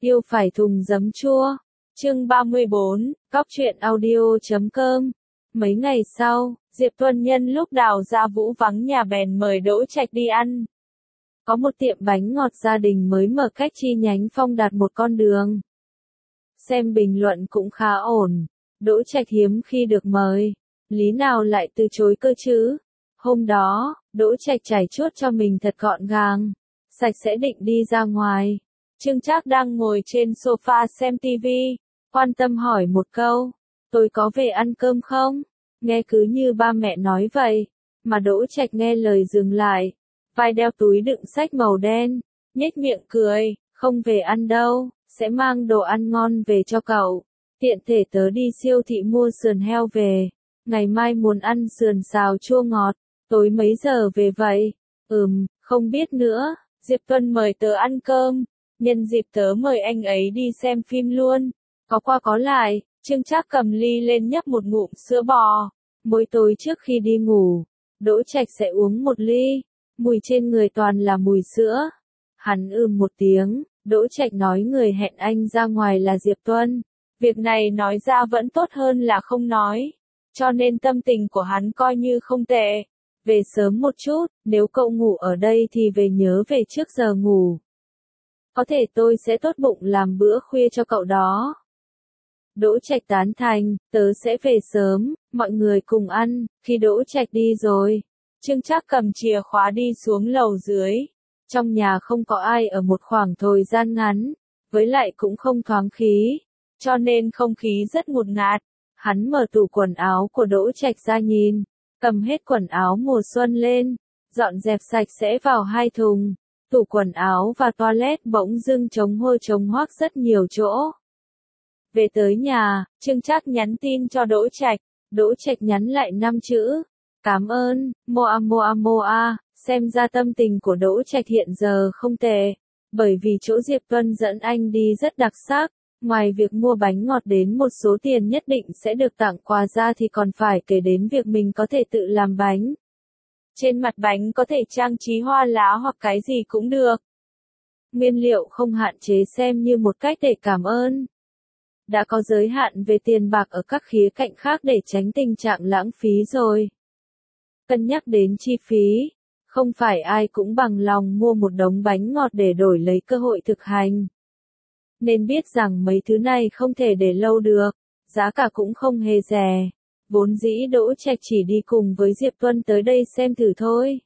Yêu phải thùng giấm chua. Chương 34, Cóc truyện audio.com. Mấy ngày sau, Diệp Tuân nhân lúc Đào Gia Vũ vắng nhà bèn mời Đỗ Trạch đi ăn. Có một tiệm bánh ngọt gia đình mới mở cách chi nhánh Phong Đạt một con đường. Xem bình luận cũng khá ổn. Đỗ Trạch hiếm khi được mời, lý nào lại từ chối cơ chứ? Hôm đó, Đỗ Trạch trải chuốt cho mình thật gọn gàng, sạch sẽ định đi ra ngoài. Trương Trác đang ngồi trên sofa xem tivi, quan tâm hỏi một câu, tôi có về ăn cơm không? Nghe cứ như ba mẹ nói vậy, mà Đỗ Trạch nghe lời dừng lại, vai đeo túi đựng sách màu đen, nhếch miệng cười, không về ăn đâu, sẽ mang đồ ăn ngon về cho cậu. Tiện thể tớ đi siêu thị mua sườn heo về, ngày mai muốn ăn sườn xào chua ngọt, tối mấy giờ về vậy? Không biết nữa, Diệp Tuân mời tớ ăn cơm, nhân dịp tớ mời anh ấy đi xem phim luôn. Có qua có lại, Trương Trác cầm ly lên nhấp một ngụm sữa bò. Mỗi tối trước khi đi ngủ, Đỗ Trạch sẽ uống một ly, mùi trên người toàn là mùi sữa. Hắn một tiếng, Đỗ Trạch nói người hẹn anh ra ngoài là Diệp Tuân. Việc này nói ra vẫn tốt hơn là không nói, cho nên tâm tình của hắn coi như không tệ. Về sớm một chút, nếu cậu ngủ ở đây thì về nhớ về trước giờ ngủ. Có thể tôi sẽ tốt bụng làm bữa khuya cho cậu đó. Đỗ Trạch tán thành, tớ sẽ về sớm, mọi người cùng ăn. Khi Đỗ Trạch đi rồi, Trương Trác cầm chìa khóa đi xuống lầu dưới. Trong nhà không có ai ở một khoảng thời gian ngắn, với lại cũng không thoáng khí, cho nên không khí rất ngột ngạt. Hắn mở tủ quần áo của Đỗ Trạch ra nhìn, cầm hết quần áo mùa xuân lên, dọn dẹp sạch sẽ vào 2 thùng. Tủ quần áo và toilet bỗng dưng trống hôi trống hoác rất nhiều chỗ. Về tới nhà, Trương Trác nhắn tin cho Đỗ Trạch. Đỗ Trạch nhắn lại 5 chữ. Cảm ơn, moa moa moa. Xem ra tâm tình của Đỗ Trạch hiện giờ không tệ. Bởi vì chỗ Diệp Tuân dẫn anh đi rất đặc sắc. Ngoài việc mua bánh ngọt đến một số tiền nhất định sẽ được tặng quà ra thì còn phải kể đến việc mình có thể tự làm bánh. Trên mặt bánh có thể trang trí hoa lá hoặc cái gì cũng được. Nguyên liệu không hạn chế xem như một cách để cảm ơn. Đã có giới hạn về tiền bạc ở các khía cạnh khác để tránh tình trạng lãng phí rồi. Cân nhắc đến chi phí, không phải ai cũng bằng lòng mua một đống bánh ngọt để đổi lấy cơ hội thực hành. Nên biết rằng mấy thứ này không thể để lâu được, giá cả cũng không hề rẻ. Vốn dĩ Đỗ Trạch chỉ đi cùng với Diệp Tuân tới đây xem thử thôi.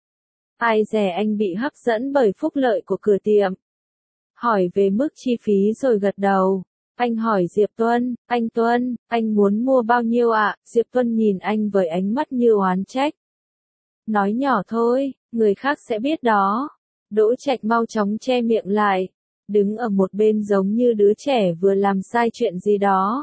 Ai dè anh bị hấp dẫn bởi phúc lợi của cửa tiệm. Hỏi về mức chi phí rồi gật đầu. Anh hỏi Diệp Tuân, anh muốn mua bao nhiêu ạ? Diệp Tuân nhìn anh với ánh mắt như oán trách. Nói nhỏ thôi, người khác sẽ biết đó. Đỗ Trạch mau chóng che miệng lại, đứng ở một bên giống như đứa trẻ vừa làm sai chuyện gì đó.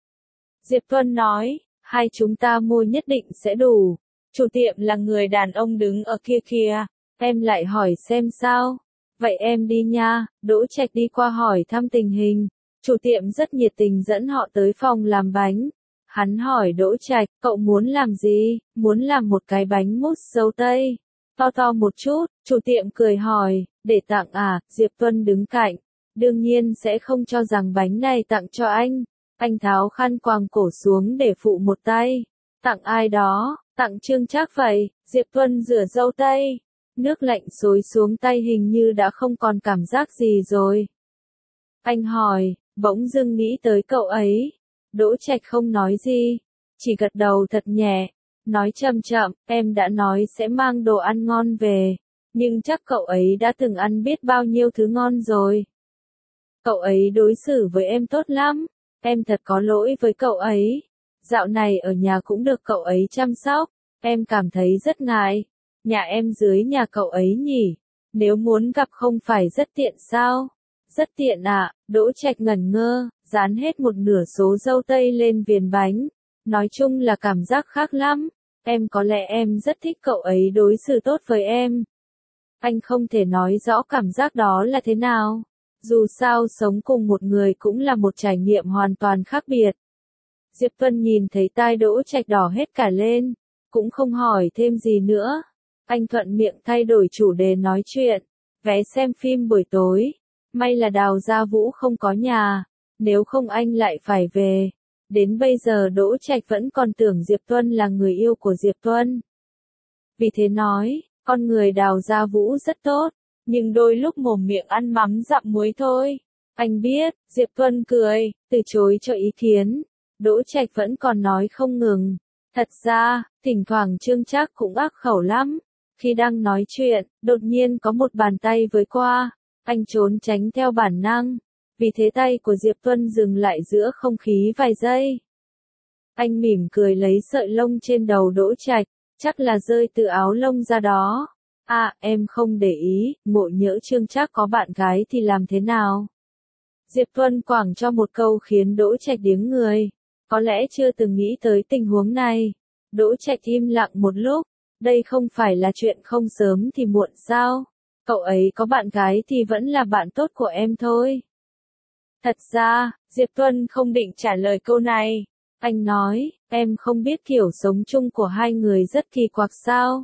Diệp Tuân nói, hai chúng ta mua nhất định sẽ đủ. Chủ tiệm là người đàn ông đứng ở kia kìa, em lại hỏi xem sao. Vậy em đi nha. Đỗ Trạch đi qua hỏi thăm tình hình. Chủ tiệm rất nhiệt tình dẫn họ tới phòng làm bánh. Hắn hỏi Đỗ Trạch, cậu muốn làm gì? Muốn làm một cái bánh mousse dâu tây. To to một chút. Chủ tiệm cười hỏi, để tặng à? Diệp Tuân đứng cạnh. Đương nhiên sẽ không cho rằng bánh này tặng cho anh. Anh tháo khăn quàng cổ xuống để phụ một tay. Tặng ai đó? Tặng Trương Trác vậy. Diệp Tuân rửa dâu tây. Nước lạnh xối xuống tay hình như đã không còn cảm giác gì rồi. Anh hỏi, bỗng dưng nghĩ tới cậu ấy. Đỗ Trạch không nói gì, chỉ gật đầu thật nhẹ, nói chậm chậm, em đã nói sẽ mang đồ ăn ngon về, nhưng chắc cậu ấy đã từng ăn biết bao nhiêu thứ ngon rồi. Cậu ấy đối xử với em tốt lắm, em thật có lỗi với cậu ấy. Dạo này ở nhà cũng được cậu ấy chăm sóc, em cảm thấy rất ngại. Nhà em dưới nhà cậu ấy nhỉ? Nếu muốn gặp không phải rất tiện sao? Rất tiện ạ. Đỗ Trạch ngẩn ngơ, dán hết một nửa số dâu tây lên viền bánh. Nói chung là cảm giác khác lắm. Có lẽ em rất thích cậu ấy đối xử tốt với em. Anh không thể nói rõ cảm giác đó là thế nào. Dù sao sống cùng một người cũng là một trải nghiệm hoàn toàn khác biệt. Diệp Tuân nhìn thấy tai Đỗ Trạch đỏ hết cả lên, cũng không hỏi thêm gì nữa. Anh thuận miệng thay đổi chủ đề nói chuyện. Vé xem phim buổi tối. May là Đào Gia Vũ không có nhà, nếu không anh lại phải về. Đến bây giờ Đỗ Trạch vẫn còn tưởng Diệp Tuân là người yêu của Diệp Tuân. Vì thế nói, con người Đào Gia Vũ rất tốt, nhưng đôi lúc mồm miệng ăn mắm dặm muối thôi. Anh biết, Diệp Tuân cười, từ chối cho ý kiến. Đỗ Trạch vẫn còn nói không ngừng. Thật ra, thỉnh thoảng Trương Trác cũng ác khẩu lắm. Khi đang nói chuyện, đột nhiên có một bàn tay với qua. Anh trốn tránh theo bản năng. Vì thế tay của Diệp Tuân dừng lại giữa không khí vài giây. Anh mỉm cười lấy sợi lông trên đầu Đỗ Trạch, chắc là rơi từ áo lông ra đó. À, em không để ý, ngộ nhỡ Trương Trác có bạn gái thì làm thế nào? Diệp Tuân quẳng cho một câu khiến Đỗ Trạch điếng người. Có lẽ chưa từng nghĩ tới tình huống này. Đỗ Trạch im lặng một lúc. Đây không phải là chuyện không sớm thì muộn sao? Cậu ấy có bạn gái thì vẫn là bạn tốt của em thôi. Thật ra, Diệp Tuân không định trả lời câu này. Anh nói, em không biết kiểu sống chung của hai người rất kỳ quặc sao?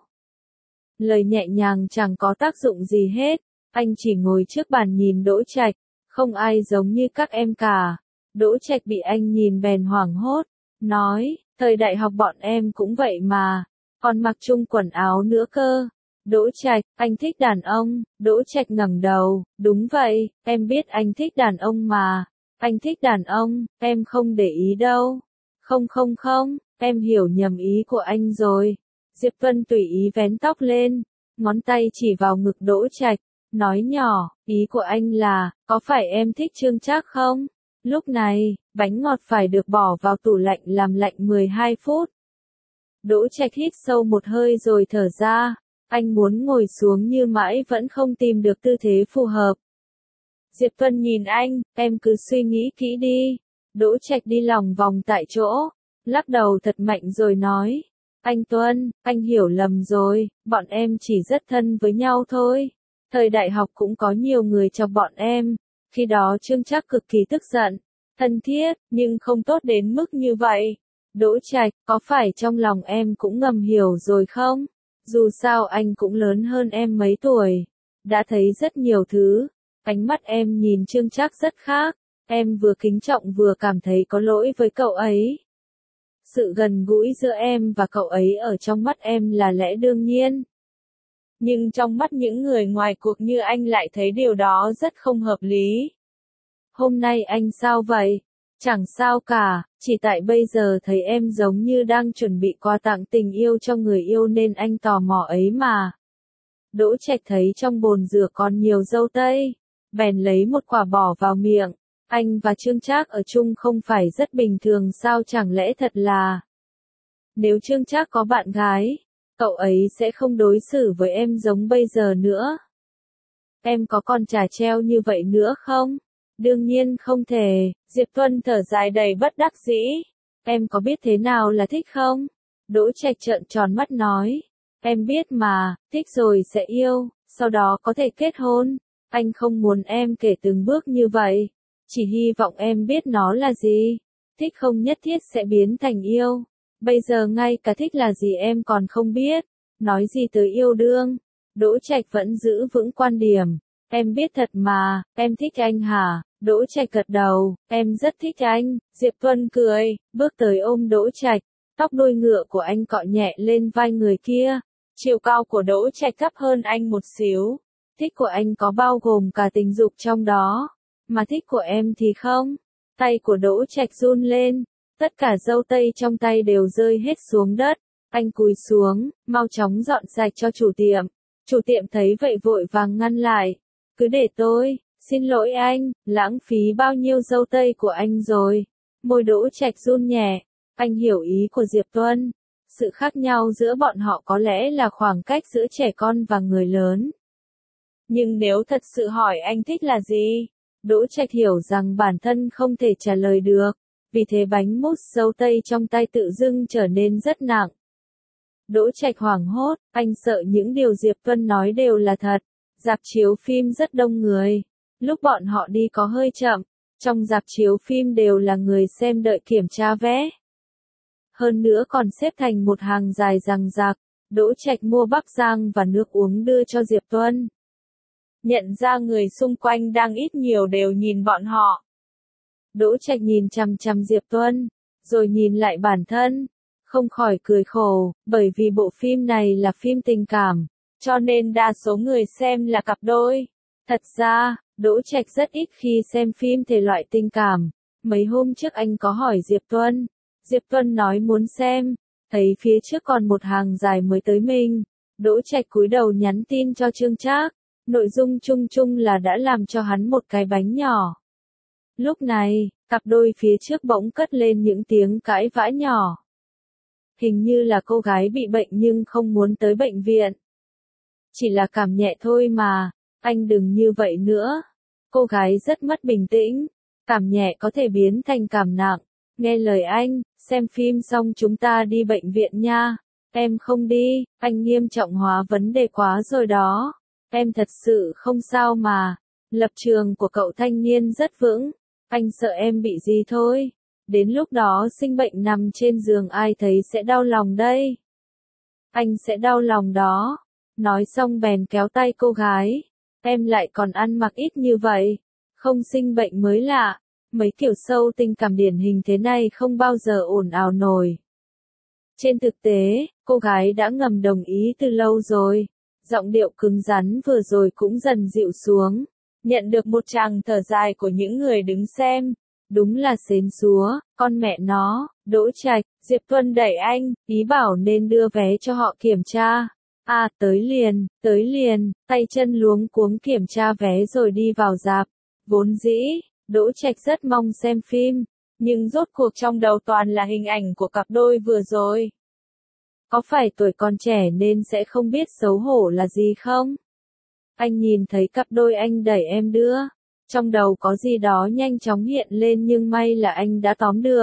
Lời nhẹ nhàng chẳng có tác dụng gì hết. Anh chỉ ngồi trước bàn nhìn Đỗ Trạch. Không ai giống như các em cả. Đỗ Trạch bị anh nhìn bèn hoảng hốt. Nói, thời đại học bọn em cũng vậy mà. Còn mặc chung quần áo nữa cơ. Đỗ Trạch, anh thích đàn ông. Đỗ Trạch ngẩng đầu, đúng vậy, em biết anh thích đàn ông mà. Anh thích đàn ông, em không để ý đâu. Không không không, em hiểu nhầm ý của anh rồi. Diệp Vân tùy ý vén tóc lên, ngón tay chỉ vào ngực Đỗ Trạch, nói nhỏ, ý của anh là, có phải em thích Trương Trác không? Lúc này, bánh ngọt phải được bỏ vào tủ lạnh làm lạnh 12 phút. Đỗ Trạch hít sâu một hơi rồi thở ra. Anh muốn ngồi xuống như mãi vẫn không tìm được tư thế phù hợp. Diệp Vân nhìn anh, em cứ suy nghĩ kỹ đi. Đỗ Trạch đi lòng vòng tại chỗ, lắc đầu thật mạnh rồi nói. Anh Tuân, anh hiểu lầm rồi, bọn em chỉ rất thân với nhau thôi. Thời đại học cũng có nhiều người chọc bọn em. Khi đó Trương Trác cực kỳ tức giận. Thân thiết, nhưng không tốt đến mức như vậy. Đỗ Trạch, có phải trong lòng em cũng ngầm hiểu rồi không? Dù sao anh cũng lớn hơn em mấy tuổi. Đã thấy rất nhiều thứ. Ánh mắt em nhìn Trương Trác rất khác. Em vừa kính trọng vừa cảm thấy có lỗi với cậu ấy. Sự gần gũi giữa em và cậu ấy ở trong mắt em là lẽ đương nhiên. Nhưng trong mắt những người ngoài cuộc như anh lại thấy điều đó rất không hợp lý. Hôm nay anh sao vậy? Chẳng sao cả, chỉ tại bây giờ thấy em giống như đang chuẩn bị quà tặng tình yêu cho người yêu nên anh tò mò ấy mà. Đỗ Trạch thấy trong bồn rửa còn nhiều dâu tây, bèn lấy một quả bỏ vào miệng. Anh và Trương Trác ở chung không phải rất bình thường sao, chẳng lẽ thật là... Nếu Trương Trác có bạn gái, cậu ấy sẽ không đối xử với em giống bây giờ nữa. Em có còn trà treo như vậy nữa không? Đương nhiên không thể. Diệp Tuân thở dài đầy bất đắc dĩ. Em có biết thế nào là thích không? Đỗ Trạch trợn tròn mắt nói. Em biết mà, thích rồi sẽ yêu, sau đó có thể kết hôn. Anh không muốn em kể từng bước như vậy. Chỉ hy vọng em biết nó là gì. Thích không nhất thiết sẽ biến thành yêu. Bây giờ ngay cả thích là gì em còn không biết. Nói gì tới yêu đương. Đỗ Trạch vẫn giữ vững quan điểm. Em biết thật mà, em thích anh hả? Đỗ Trạch gật đầu, em rất thích anh. Diệp Tuân cười, bước tới ôm Đỗ Trạch. Tóc đuôi ngựa của anh cọ nhẹ lên vai người kia. Chiều cao của Đỗ Trạch thấp hơn anh một xíu. Thích của anh có bao gồm cả tình dục trong đó. Mà thích của em thì không. Tay của Đỗ Trạch run lên. Tất cả dâu tây trong tay đều rơi hết xuống đất. Anh cúi xuống, mau chóng dọn sạch cho chủ tiệm. Chủ tiệm thấy vậy vội vàng ngăn lại. Cứ để tôi, xin lỗi anh, lãng phí bao nhiêu dâu tây của anh rồi. Môi Đỗ Trạch run nhẹ. Anh hiểu ý của Diệp Tuân. Sự khác nhau giữa bọn họ có lẽ là khoảng cách giữa trẻ con và người lớn. Nhưng nếu thật sự hỏi anh thích là gì, Đỗ Trạch hiểu rằng bản thân không thể trả lời được. Vì thế bánh mousse dâu tây trong tay tự dưng trở nên rất nặng. Đỗ Trạch hoảng hốt, anh sợ những điều Diệp Tuân nói đều là thật. Rạp chiếu phim rất đông người. Lúc bọn họ đi có hơi chậm. Trong rạp chiếu phim đều là người xem đợi kiểm tra vé. Hơn nữa còn xếp thành một hàng dài dằng dặc. Đỗ Trạch mua bắp rang và nước uống đưa cho Diệp Tuân. nhận ra người xung quanh đang ít nhiều đều nhìn bọn họ. Đỗ Trạch nhìn chằm chằm Diệp Tuân, rồi nhìn lại bản thân, không khỏi cười khổ, bởi vì bộ phim này là phim tình cảm, cho nên đa số người xem là cặp đôi. Thật ra, Đỗ Trạch rất ít khi xem phim thể loại tình cảm. Mấy hôm trước anh có hỏi Diệp Tuân nói muốn xem, thấy phía trước còn một hàng dài mới tới mình. Đỗ Trạch cúi đầu nhắn tin cho Trương Trác, nội dung chung chung là đã làm cho hắn một cái bánh nhỏ. Lúc này, cặp đôi phía trước bỗng cất lên những tiếng cãi vã nhỏ. Hình như là cô gái bị bệnh nhưng không muốn tới bệnh viện. Chỉ là cảm nhẹ thôi mà, anh đừng như vậy nữa. Cô gái rất mất bình tĩnh, cảm nhẹ có thể biến thành cảm nặng. Nghe lời anh, xem phim xong chúng ta đi bệnh viện nha. Em không đi, anh nghiêm trọng hóa vấn đề quá rồi đó. Em thật sự không sao mà. Lập trường của cậu thanh niên rất vững. Anh sợ em bị gì thôi. Đến lúc đó sinh bệnh nằm trên giường ai thấy sẽ đau lòng đây. Anh sẽ đau lòng đó. Nói xong bèn kéo tay cô gái. Em lại còn ăn mặc ít như vậy. Không sinh bệnh mới lạ. Mấy kiểu sâu tình cảm điển hình thế này không bao giờ ồn ào nổi. Trên thực tế, cô gái đã ngầm đồng ý từ lâu rồi. Giọng điệu cứng rắn vừa rồi cũng dần dịu xuống. Nhận được một tràng thở dài của những người đứng xem. Đúng là xến xúa, con mẹ nó, Đỗ Trạch, Diệp Tuân đẩy anh, ý bảo nên đưa vé cho họ kiểm tra. À, tới liền, tay chân luống cuống kiểm tra vé rồi đi vào rạp. Vốn dĩ, Đỗ Trạch rất mong xem phim, nhưng rốt cuộc trong đầu toàn là hình ảnh của cặp đôi vừa rồi. Có phải tuổi còn trẻ nên sẽ không biết xấu hổ là gì không? Anh nhìn thấy cặp đôi anh đẩy em đưa. Trong đầu có gì đó nhanh chóng hiện lên nhưng may là anh đã tóm được.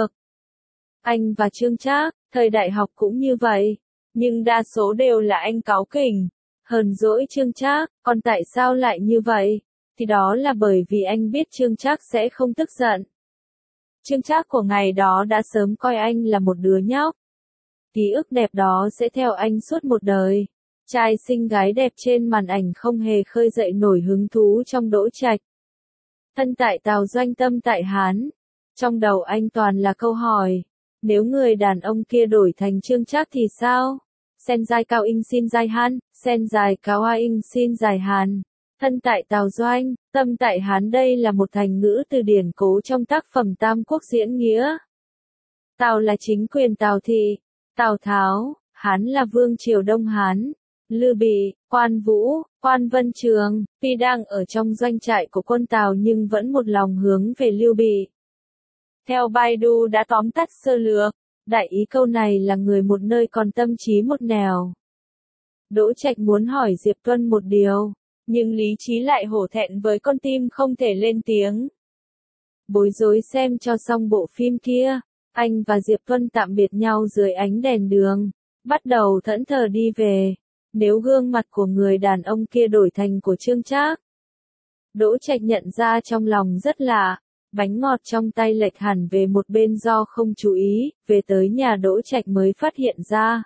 Anh và Trương Trác, thời đại học cũng như vậy. Nhưng đa số đều là anh cáu kỉnh. Hờn dỗi Trương Trác, còn tại sao lại như vậy? Thì đó là bởi vì anh biết Trương Trác sẽ không tức giận. Trương Trác của ngày đó đã sớm coi anh là một đứa nhóc. Ký ức đẹp đó sẽ theo anh suốt một đời. Trai xinh gái đẹp trên màn ảnh không hề khơi dậy nổi hứng thú trong Đỗ Trạch. Thân tại Tào doanh tâm tại Hán. Trong đầu anh toàn là câu hỏi. Nếu người đàn ông kia đổi thành Trương Trác thì sao? Sen dài cao in xin dài Hán, sen dài cao a in xin dài Hàn. Thân tại Tào doanh, tâm tại Hán đây là một thành ngữ từ điển cố trong tác phẩm Tam Quốc diễn nghĩa. Tào là chính quyền Tào thị, Tào Tháo, Hán là vương triều Đông Hán. Lưu Bị, Quan Vũ, Quan Vân Trường, tuy đang ở trong doanh trại của quân Tào nhưng vẫn một lòng hướng về Lưu Bị. Theo Baidu đã tóm tắt sơ lược, đại ý câu này là người một nơi còn tâm trí một nẻo. Đỗ Trạch muốn hỏi Diệp Tuân một điều, nhưng lý trí lại hổ thẹn với con tim không thể lên tiếng. Bối rối xem cho xong bộ phim kia, anh và Diệp Tuân tạm biệt nhau dưới ánh đèn đường, bắt đầu thẫn thờ đi về. Nếu gương mặt của người đàn ông kia đổi thành của Trương Trác. Đỗ Trạch nhận ra trong lòng rất lạ, bánh ngọt trong tay lệch hẳn về một bên do không chú ý, về tới nhà Đỗ Trạch mới phát hiện ra.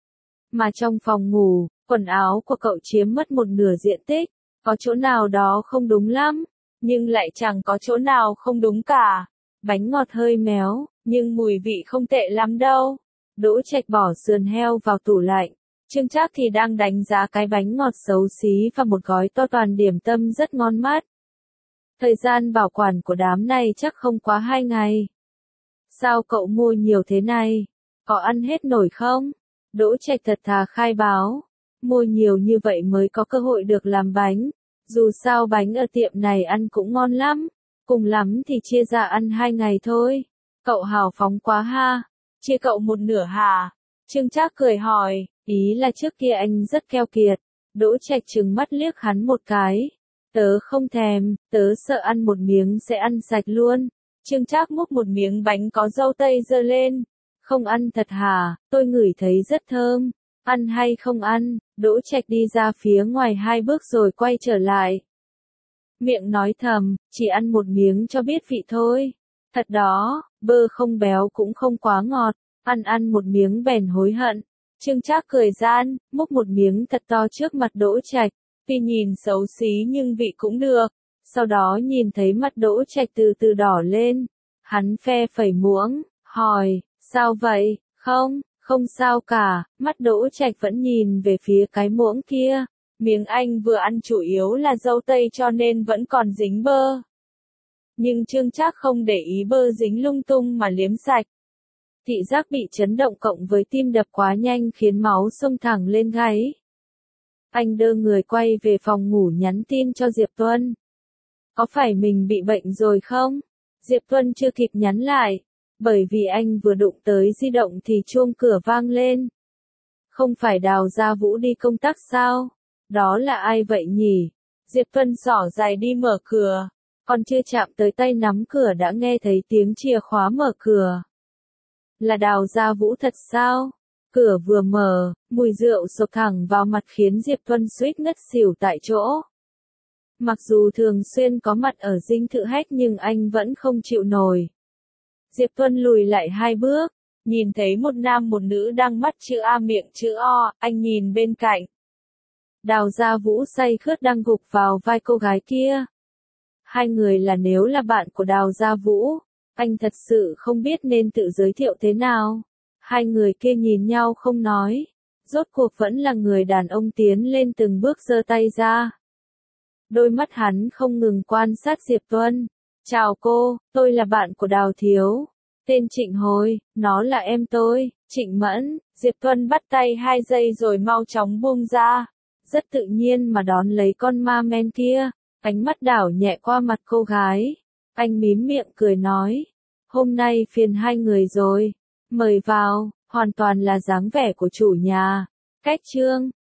Mà trong phòng ngủ, quần áo của cậu chiếm mất một nửa diện tích, có chỗ nào đó không đúng lắm, nhưng lại chẳng có chỗ nào không đúng cả. Bánh ngọt hơi méo, nhưng mùi vị không tệ lắm đâu. Đỗ Trạch bỏ sườn heo vào tủ lạnh. Trương Trác thì đang đánh giá cái bánh ngọt xấu xí và một gói to toàn điểm tâm rất ngon mắt. Thời gian bảo quản của đám này chắc không quá 2 ngày. Sao cậu mua nhiều thế này? Có ăn hết nổi không? Đỗ Trạch thật thà khai báo. Mua nhiều như vậy mới có cơ hội được làm bánh. Dù sao bánh ở tiệm này ăn cũng ngon lắm. Cùng lắm thì chia ra ăn 2 ngày thôi. Cậu hào phóng quá ha. Chia cậu một nửa hả? Trương Trác cười hỏi. Ý là trước kia anh rất keo kiệt. Đỗ Trạch trừng mắt liếc hắn một cái. Tớ không thèm, tớ sợ ăn một miếng sẽ ăn sạch luôn. Trương Trác múc một miếng bánh có dâu tây giơ lên. Không ăn thật hả, tôi ngửi thấy rất thơm. Ăn hay không ăn? Đỗ Trạch đi ra phía ngoài 2 bước rồi quay trở lại. Miệng nói thầm, chỉ ăn một miếng cho biết vị thôi. Thật đó, bơ không béo cũng không quá ngọt. Ăn một miếng bèn hối hận. Trương Trác cười gian, múc một miếng thật to trước mặt Đỗ Trạch. Tuy nhìn xấu xí nhưng vị cũng được. Sau đó nhìn thấy mắt Đỗ Trạch từ từ đỏ lên. Hắn phe phẩy muỗng, hỏi, sao vậy? Không, không sao cả, mắt Đỗ Trạch vẫn nhìn về phía cái muỗng kia. Miếng anh vừa ăn chủ yếu là dâu tây cho nên vẫn còn dính bơ. Nhưng Trương Trác không để ý bơ dính lung tung mà liếm sạch. Thị giác bị chấn động cộng với tim đập quá nhanh khiến máu xông thẳng lên gáy. Anh đưa người quay về phòng ngủ nhắn tin cho Diệp Tuân. Có phải mình bị bệnh rồi không? Diệp Tuân chưa kịp nhắn lại. Bởi vì anh vừa đụng tới di động thì chuông cửa vang lên. Không phải Đào Gia Vũ đi công tác sao? Đó là ai vậy nhỉ? Diệp Tuân xỏ giày đi mở cửa. Còn chưa chạm tới tay nắm cửa đã nghe thấy tiếng chìa khóa mở cửa. Là Đào Gia Vũ thật sao? Cửa vừa mở, mùi rượu sộc thẳng vào mặt khiến Diệp Tuân suýt ngất xỉu tại chỗ. Mặc dù thường xuyên có mặt ở dinh thự hách nhưng anh vẫn không chịu nổi. Diệp Tuân lùi lại 2 bước, nhìn thấy một nam một nữ đang mắt chữ A miệng chữ O, anh nhìn bên cạnh. Đào Gia Vũ say khướt đang gục vào vai cô gái kia. Hai người nếu là bạn của Đào Gia Vũ, anh thật sự không biết nên tự giới thiệu thế nào. Hai người kia nhìn nhau không nói. Rốt cuộc vẫn là người đàn ông tiến lên từng bước giơ tay ra. Đôi mắt hắn không ngừng quan sát Diệp Tuân. Chào cô, tôi là bạn của Đào Thiếu. Tên Trịnh Hồi, nó là em tôi, Trịnh Mẫn. Diệp Tuân bắt tay 2 giây rồi mau chóng buông ra. Rất tự nhiên mà đón lấy con ma men kia. Ánh mắt đảo nhẹ qua mặt cô gái. Anh mím miệng cười nói. Hôm nay phiền hai người rồi. Mời vào, hoàn toàn là dáng vẻ của chủ nhà. Cách chương